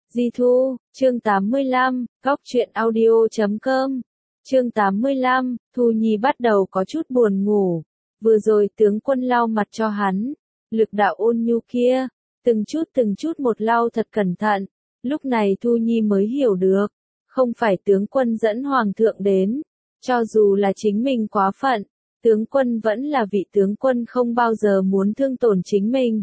Di Thu, chương 85, góc truyện audio.com. Chương 85, Thu Nhi bắt đầu có chút buồn ngủ. Vừa rồi tướng quân lau mặt cho hắn, lực đạo ôn nhu kia, từng chút một lau thật cẩn thận. Lúc này Thu Nhi mới hiểu được, không phải tướng quân dẫn hoàng thượng đến, cho dù là chính mình quá phận, tướng quân vẫn là vị tướng quân không bao giờ muốn thương tổn chính mình.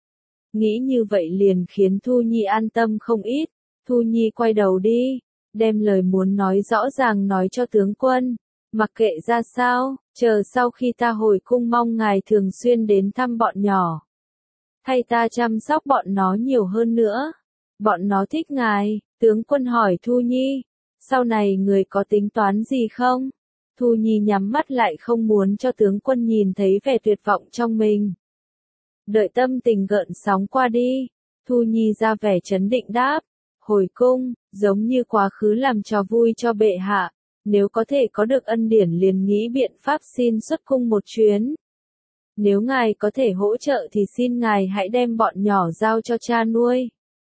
Nghĩ như vậy liền khiến Thu Nhi an tâm không ít. Thu Nhi quay đầu đi, đem lời muốn nói rõ ràng nói cho tướng quân. Mặc kệ ra sao, chờ sau khi ta hồi cung mong ngài thường xuyên đến thăm bọn nhỏ. Thay ta chăm sóc bọn nó nhiều hơn nữa. Bọn nó thích ngài, tướng quân hỏi Thu Nhi. Sau này người có tính toán gì không? Thu Nhi nhắm mắt lại không muốn cho tướng quân nhìn thấy vẻ tuyệt vọng trong mình. Đợi tâm tình gợn sóng qua đi, Thu Nhi ra vẻ trấn định đáp, hồi cung, giống như quá khứ làm trò vui cho bệ hạ, nếu có thể có được ân điển liền nghĩ biện pháp xin xuất cung một chuyến. Nếu ngài có thể hỗ trợ thì xin ngài hãy đem bọn nhỏ giao cho cha nuôi.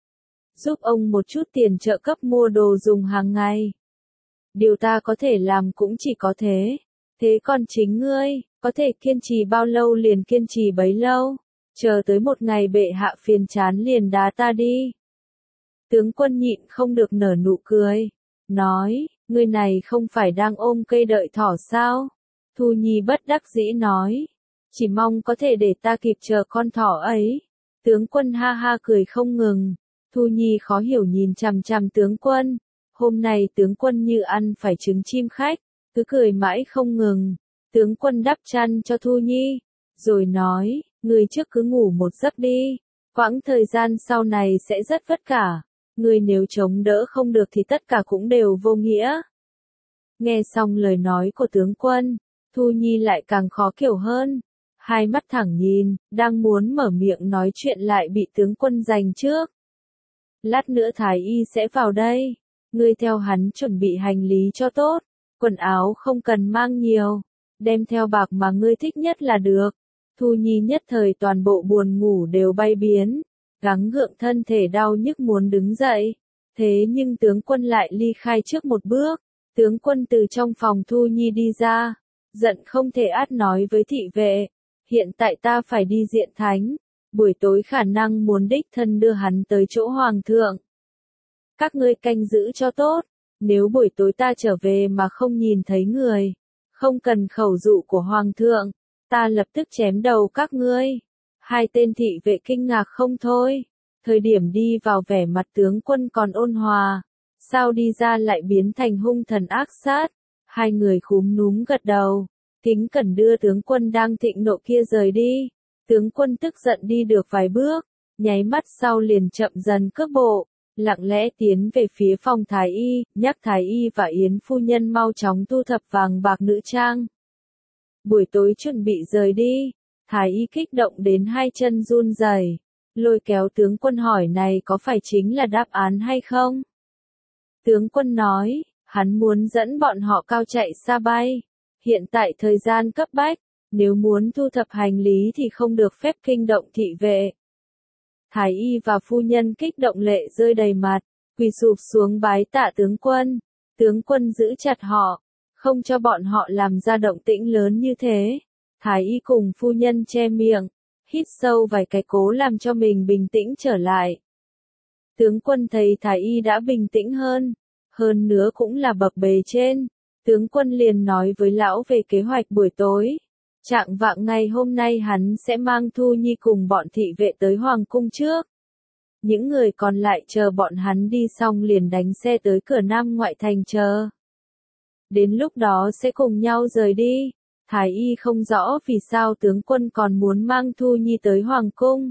Giúp ông một chút tiền trợ cấp mua đồ dùng hàng ngày. Điều ta có thể làm cũng chỉ có thế. Thế còn chính ngươi, có thể kiên trì bao lâu liền kiên trì bấy lâu. Chờ tới một ngày bệ hạ phiền chán liền đá ta đi. Tướng quân nhịn không được nở nụ cười. Nói, ngươi này không phải đang ôm cây đợi thỏ sao? Thu Nhi bất đắc dĩ nói. Chỉ mong có thể để ta kịp chờ con thỏ ấy. Tướng quân ha ha cười không ngừng. Thu Nhi khó hiểu nhìn chằm chằm tướng quân. Hôm nay tướng quân như ăn phải trứng chim khách, cứ cười mãi không ngừng. Tướng quân đắp chăn cho Thu Nhi, rồi nói, người trước cứ ngủ một giấc đi. Quãng thời gian sau này sẽ rất vất vả. Người nếu chống đỡ không được thì tất cả cũng đều vô nghĩa. Nghe xong lời nói của tướng quân, Thu Nhi lại càng khó hiểu hơn. Hai mắt thẳng nhìn, đang muốn mở miệng nói chuyện lại bị tướng quân giành trước. Lát nữa Thái Y sẽ vào đây. Ngươi theo hắn chuẩn bị hành lý cho tốt. Quần áo không cần mang nhiều. Đem theo bạc mà ngươi thích nhất là được. Thu Nhi nhất thời toàn bộ buồn ngủ đều bay biến. Gắng gượng thân thể đau nhức muốn đứng dậy. Thế nhưng tướng quân lại ly khai trước một bước. Tướng quân từ trong phòng Thu Nhi đi ra. Giận không thể át nói với thị vệ. Hiện tại ta phải đi diện thánh. Buổi tối khả năng muốn đích thân đưa hắn tới chỗ hoàng thượng. Các ngươi canh giữ cho tốt. Nếu buổi tối ta trở về mà không nhìn thấy người. Không cần khẩu dụ của hoàng thượng. Ta lập tức chém đầu các ngươi. Hai tên thị vệ kinh ngạc không thôi. Thời điểm đi vào vẻ mặt tướng quân còn ôn hòa. Sao đi ra lại biến thành hung thần ác sát. Hai người khúm núm gật đầu. Kính cẩn đưa tướng quân đang thịnh nộ kia rời đi. Tướng quân tức giận đi được vài bước. Nháy mắt sau liền chậm dần cước bộ. Lặng lẽ tiến về phía phòng Thái Y. Nhắc Thái Y và Yến phu nhân mau chóng thu thập vàng bạc nữ trang. Buổi tối chuẩn bị rời đi. Thái Y kích động đến hai chân run rẩy, lôi kéo tướng quân hỏi này có phải chính là đáp án hay không? Tướng quân nói, hắn muốn dẫn bọn họ cao chạy xa bay. Hiện tại thời gian cấp bách, nếu muốn thu thập hành lý thì không được phép kinh động thị vệ. Thái Y và phu nhân kích động lệ rơi đầy mặt, quỳ sụp xuống bái tạ tướng quân. Tướng quân giữ chặt họ, không cho bọn họ làm ra động tĩnh lớn như thế. Thái Y cùng phu nhân che miệng, hít sâu vài cái cố làm cho mình bình tĩnh trở lại. Tướng quân thấy Thái Y đã bình tĩnh hơn nữa cũng là bậc bề trên. Tướng quân liền nói với lão về kế hoạch buổi tối. Trạng vạng ngày hôm nay hắn sẽ mang Thu Nhi cùng bọn thị vệ tới hoàng cung trước. Những người còn lại chờ bọn hắn đi xong liền đánh xe tới cửa Nam ngoại thành chờ. Đến lúc đó sẽ cùng nhau rời đi. Thái Y không rõ vì sao tướng quân còn muốn mang Thu Nhi tới hoàng cung.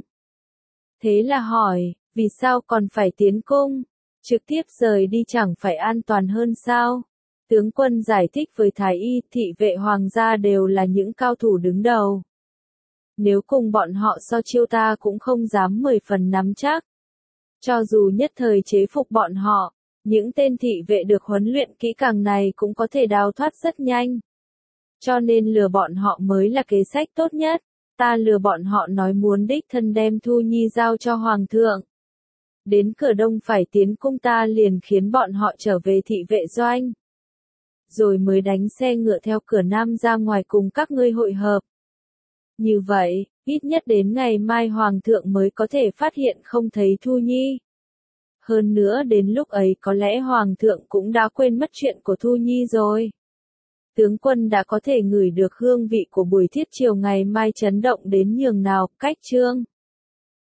Thế là hỏi, vì sao còn phải tiến cung? Trực tiếp rời đi chẳng phải an toàn hơn sao? Tướng quân giải thích với Thái Y, thị vệ hoàng gia đều là những cao thủ đứng đầu. Nếu cùng bọn họ so chiêu ta cũng không dám 10 phần nắm chắc. Cho dù nhất thời chế phục bọn họ, những tên thị vệ được huấn luyện kỹ càng này cũng có thể đào thoát rất nhanh. Cho nên lừa bọn họ mới là kế sách tốt nhất. Ta lừa bọn họ nói muốn đích thân đem Thu Nhi giao cho hoàng thượng. Đến cửa đông phải tiến cung ta liền khiến bọn họ trở về thị vệ doanh. Rồi mới đánh xe ngựa theo cửa nam ra ngoài cùng các ngươi hội hợp. Như vậy, ít nhất đến ngày mai Hoàng thượng mới có thể phát hiện không thấy Thu Nhi. Hơn nữa đến lúc ấy có lẽ Hoàng thượng cũng đã quên mất chuyện của Thu Nhi rồi. Tướng quân đã có thể ngửi được hương vị của buổi thiết chiều ngày mai chấn động đến nhường nào, cách Trương